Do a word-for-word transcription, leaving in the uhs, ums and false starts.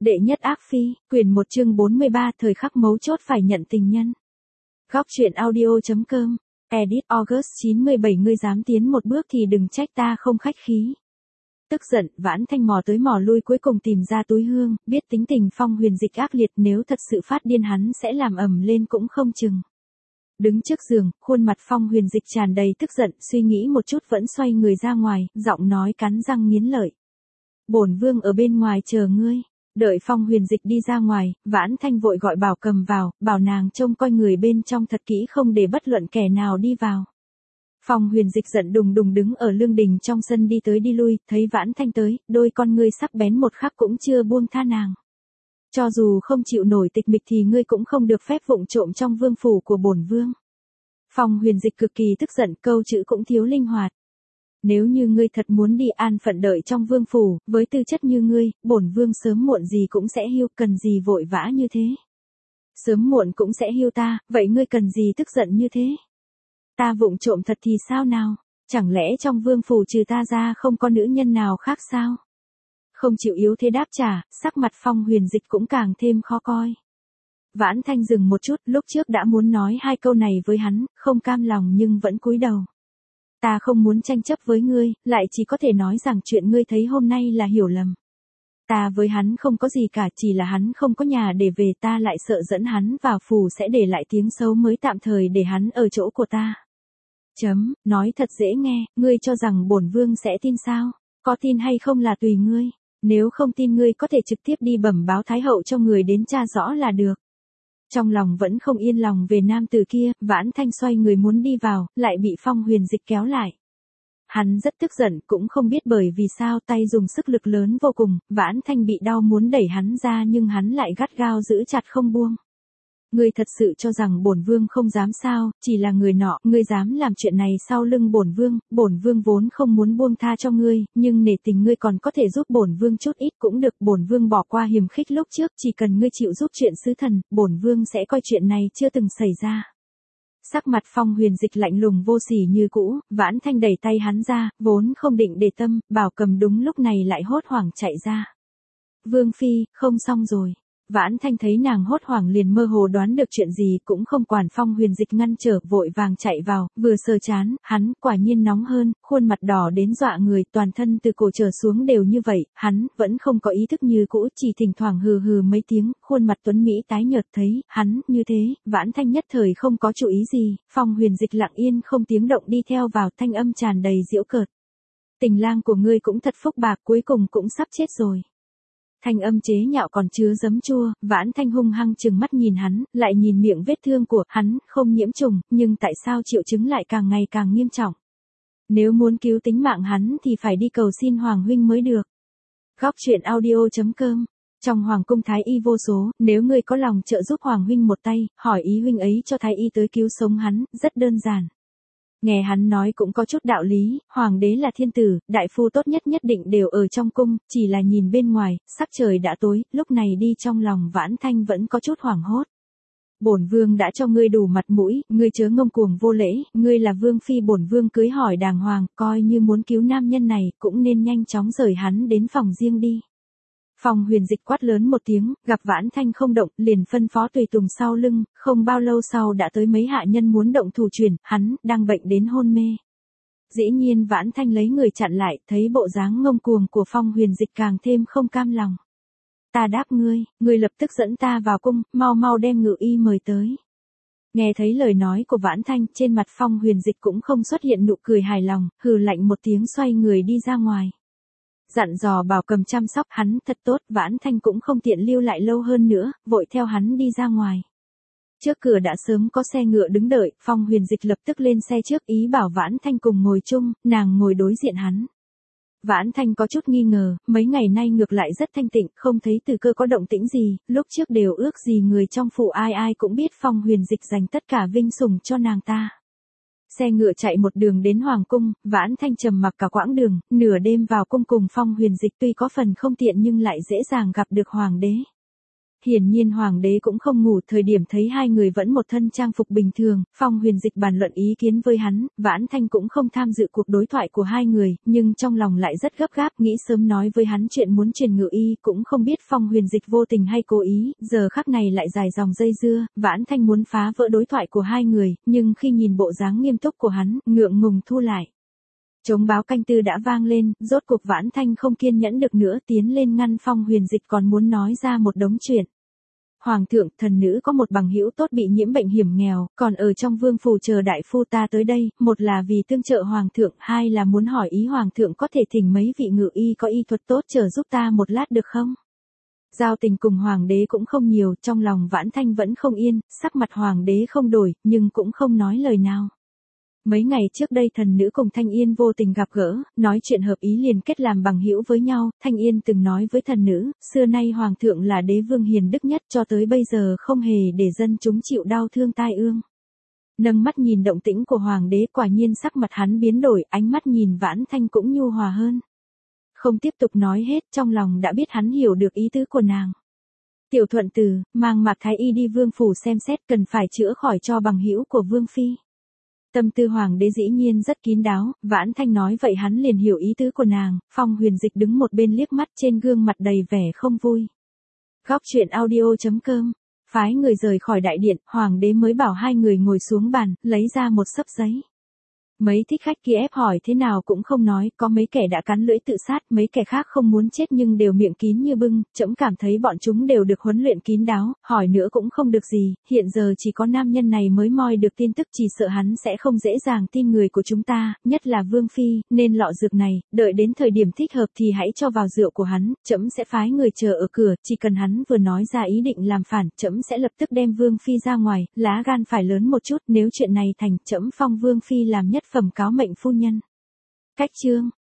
Đệ nhất ác phi, quyển một chương bốn mươi ba thời khắc mấu chốt phải nhận tình nhân. Góc truyện audio.com, edit August chín mươi bảy ngươi dám tiến một bước thì đừng trách ta không khách khí. Tức giận, Vãn Thanh mò tới mò lui cuối cùng tìm ra túi hương, biết tính tình Phong Huyền Dịch ác liệt nếu thật sự phát điên hắn sẽ làm ầm lên cũng không chừng. Đứng trước giường, khuôn mặt Phong Huyền Dịch tràn đầy tức giận, suy nghĩ một chút vẫn xoay người ra ngoài, giọng nói cắn răng nghiến lợi. Bổn vương ở bên ngoài chờ ngươi. Đợi Phong Huyền Dịch đi ra ngoài, Vãn Thanh vội gọi Bảo Cầm vào, bảo nàng trông coi người bên trong thật kỹ không để bất luận kẻ nào đi vào. Phong Huyền Dịch giận đùng đùng đứng ở lương đình trong sân đi tới đi lui, thấy Vãn Thanh tới, đôi con ngươi sắc bén một khắc cũng chưa buông tha nàng. Cho dù không chịu nổi tịch mịch thì ngươi cũng không được phép vụng trộm trong vương phủ của bổn vương. Phong Huyền Dịch cực kỳ tức giận, câu chữ cũng thiếu linh hoạt. Nếu như ngươi thật muốn đi an phận đợi trong vương phủ, với tư chất như ngươi, bổn vương sớm muộn gì cũng sẽ hiu, cần gì vội vã như thế. Sớm muộn cũng sẽ hiu ta, vậy ngươi cần gì tức giận như thế? Ta vụng trộm thật thì sao nào? Chẳng lẽ trong vương phủ trừ ta ra không có nữ nhân nào khác sao? Không chịu yếu thế đáp trả, sắc mặt Phong Huyền Dịch cũng càng thêm khó coi. Vãn Thanh dừng một chút, lúc trước đã muốn nói hai câu này với hắn, không cam lòng nhưng vẫn cúi đầu. Ta không muốn tranh chấp với ngươi, lại chỉ có thể nói rằng chuyện ngươi thấy hôm nay là hiểu lầm. Ta với hắn không có gì cả, chỉ là hắn không có nhà để về, ta lại sợ dẫn hắn vào phủ sẽ để lại tiếng xấu mới tạm thời để hắn ở chỗ của ta. Chấm, nói thật dễ nghe, ngươi cho rằng bổn vương sẽ tin sao? Có tin hay không là tùy ngươi. Nếu không tin ngươi có thể trực tiếp đi bẩm báo Thái hậu cho người đến tra rõ là được. Trong lòng vẫn không yên lòng về nam tử kia, Vãn Thanh xoay người muốn đi vào, lại bị Phong Huyền Dịch kéo lại. Hắn rất tức giận, cũng không biết bởi vì sao tay dùng sức lực lớn vô cùng, Vãn Thanh bị đau muốn đẩy hắn ra nhưng hắn lại gắt gao giữ chặt không buông. Ngươi thật sự cho rằng bổn vương không dám sao, chỉ là người nọ, ngươi dám làm chuyện này sau lưng bổn vương, bổn vương vốn không muốn buông tha cho ngươi, nhưng nể tình ngươi còn có thể giúp bổn vương chút ít cũng được, bổn vương bỏ qua hiềm khích lúc trước, chỉ cần ngươi chịu giúp chuyện sứ thần, bổn vương sẽ coi chuyện này chưa từng xảy ra. Sắc mặt Phong Huyền Dịch lạnh lùng vô sỉ như cũ, Vãn Thanh đẩy tay hắn ra, vốn không định để tâm, Bảo Cầm đúng lúc này lại hốt hoảng chạy ra. Vương phi, không xong rồi. Vãn Thanh thấy nàng hốt hoảng liền mơ hồ đoán được chuyện gì, cũng không quản Phong Huyền Dịch ngăn trở, vội vàng chạy vào, vừa sờ chán, hắn quả nhiên nóng hơn, khuôn mặt đỏ đến dọa người, toàn thân từ cổ trở xuống đều như vậy, hắn vẫn không có ý thức như cũ, chỉ thỉnh thoảng hừ hừ mấy tiếng, khuôn mặt tuấn mỹ tái nhợt, thấy hắn như thế, Vãn Thanh nhất thời không có chú ý gì, Phong Huyền Dịch lặng yên không tiếng động đi theo vào, thanh âm tràn đầy giễu cợt. Tình lang của ngươi cũng thật phúc bạc, cuối cùng cũng sắp chết rồi. Thanh âm chế nhạo còn chứa giấm chua, Vãn Thanh hung hăng trừng mắt nhìn hắn, lại nhìn miệng vết thương của hắn, không nhiễm trùng, nhưng tại sao triệu chứng lại càng ngày càng nghiêm trọng? Nếu muốn cứu tính mạng hắn thì phải đi cầu xin Hoàng huynh mới được. Góc truyện audio.com. Trong Hoàng cung Thái y vô số, nếu ngươi có lòng trợ giúp Hoàng huynh một tay, hỏi ý huynh ấy cho Thái y tới cứu sống hắn, rất đơn giản. Nghe hắn nói cũng có chút đạo lý, hoàng đế là thiên tử, đại phu tốt nhất nhất định đều ở trong cung, chỉ là nhìn bên ngoài, sắc trời đã tối, lúc này đi trong lòng Vãn Thanh vẫn có chút hoảng hốt. Bổn vương đã cho ngươi đủ mặt mũi, ngươi chớ ngông cuồng vô lễ, ngươi là vương phi bổn vương cưới hỏi đàng hoàng, coi như muốn cứu nam nhân này, cũng nên nhanh chóng rời hắn đến phòng riêng đi. Phong Huyền Dịch quát lớn một tiếng, gặp Vãn Thanh không động, liền phân phó tùy tùng sau lưng, không bao lâu sau đã tới mấy hạ nhân muốn động thủ truyền, hắn đang bệnh đến hôn mê. Dĩ nhiên Vãn Thanh lấy người chặn lại, thấy bộ dáng ngông cuồng của Phong Huyền Dịch càng thêm không cam lòng. Ta đáp ngươi, ngươi lập tức dẫn ta vào cung, mau mau đem ngự y mời tới. Nghe thấy lời nói của Vãn Thanh, trên mặt Phong Huyền Dịch cũng không xuất hiện nụ cười hài lòng, hừ lạnh một tiếng xoay người đi ra ngoài. Dặn dò Bảo Cầm chăm sóc hắn thật tốt, Vãn Thanh cũng không tiện lưu lại lâu hơn nữa, vội theo hắn đi ra ngoài. Trước cửa đã sớm có xe ngựa đứng đợi, Phong Huyền Dịch lập tức lên xe trước ý bảo Vãn Thanh cùng ngồi chung, nàng ngồi đối diện hắn. Vãn Thanh có chút nghi ngờ, mấy ngày nay ngược lại rất thanh tịnh, không thấy Từ Cơ có động tĩnh gì, lúc trước đều ước gì người trong phủ ai ai cũng biết Phong Huyền Dịch dành tất cả vinh sủng cho nàng ta. Xe ngựa chạy một đường đến Hoàng cung, Vãn Thanh trầm mặc cả quãng đường, nửa đêm vào cung cùng Phong Huyền Dịch tuy có phần không tiện nhưng lại dễ dàng gặp được Hoàng đế. Hiển nhiên hoàng đế cũng không ngủ, thời điểm thấy hai người vẫn một thân trang phục bình thường, Phong Huyền Dịch bàn luận ý kiến với hắn, Vãn Thanh cũng không tham dự cuộc đối thoại của hai người, nhưng trong lòng lại rất gấp gáp, nghĩ sớm nói với hắn chuyện muốn truyền ngự y, cũng không biết Phong Huyền Dịch vô tình hay cố ý, giờ khắc này lại dài dòng dây dưa, Vãn Thanh muốn phá vỡ đối thoại của hai người, nhưng khi nhìn bộ dáng nghiêm túc của hắn, ngượng ngùng thu lại. Trống báo canh tư đã vang lên, rốt cuộc Vãn Thanh không kiên nhẫn được nữa, tiến lên ngăn Phong Huyền Dịch còn muốn nói ra một đống chuyện. Hoàng thượng, thần nữ có một bằng hữu tốt bị nhiễm bệnh hiểm nghèo, còn ở trong vương phủ chờ đại phu ta tới đây, một là vì tương trợ hoàng thượng, hai là muốn hỏi ý hoàng thượng có thể thỉnh mấy vị ngự y có y thuật tốt chờ giúp ta một lát được không? Giao tình cùng hoàng đế cũng không nhiều, trong lòng Vãn Thanh vẫn không yên, sắc mặt hoàng đế không đổi, nhưng cũng không nói lời nào. Mấy ngày trước đây thần nữ cùng Thanh Yên vô tình gặp gỡ, nói chuyện hợp ý liền kết làm bằng hữu với nhau, Thanh Yên từng nói với thần nữ, xưa nay hoàng thượng là đế vương hiền đức nhất cho tới bây giờ không hề để dân chúng chịu đau thương tai ương. Nâng mắt nhìn động tĩnh của hoàng đế, quả nhiên sắc mặt hắn biến đổi, ánh mắt nhìn Vãn Thanh cũng nhu hòa hơn. Không tiếp tục nói hết, trong lòng đã biết hắn hiểu được ý tứ của nàng. Tiểu thuận từ, mang Mạc Thái Y đi vương phủ xem xét, cần phải chữa khỏi cho bằng hữu của vương phi. Tâm tư hoàng đế dĩ nhiên rất kín đáo, Vãn Thanh nói vậy hắn liền hiểu ý tứ của nàng, Phong Huyền Dịch đứng một bên liếc mắt, trên gương mặt đầy vẻ không vui. Góc truyện audio chấm com, phái người rời khỏi đại điện, hoàng đế mới bảo hai người ngồi xuống bàn, lấy ra một xấp giấy. Mấy thích khách kia ép hỏi thế nào cũng không nói, có mấy kẻ đã cắn lưỡi tự sát, mấy kẻ khác không muốn chết nhưng đều miệng kín như bưng, trẫm cảm thấy bọn chúng đều được huấn luyện kín đáo, hỏi nữa cũng không được gì, hiện giờ chỉ có nam nhân này mới moi được tin tức, chỉ sợ hắn sẽ không dễ dàng tin người của chúng ta, nhất là vương phi, nên lọ dược này, đợi đến thời điểm thích hợp thì hãy cho vào rượu của hắn, trẫm sẽ phái người chờ ở cửa, chỉ cần hắn vừa nói ra ý định làm phản, trẫm sẽ lập tức đem vương phi ra ngoài, lá gan phải lớn một chút, nếu chuyện này thành, trẫm phong vương phi làm nhất phẩm cáo mệnh phu nhân. Cách chương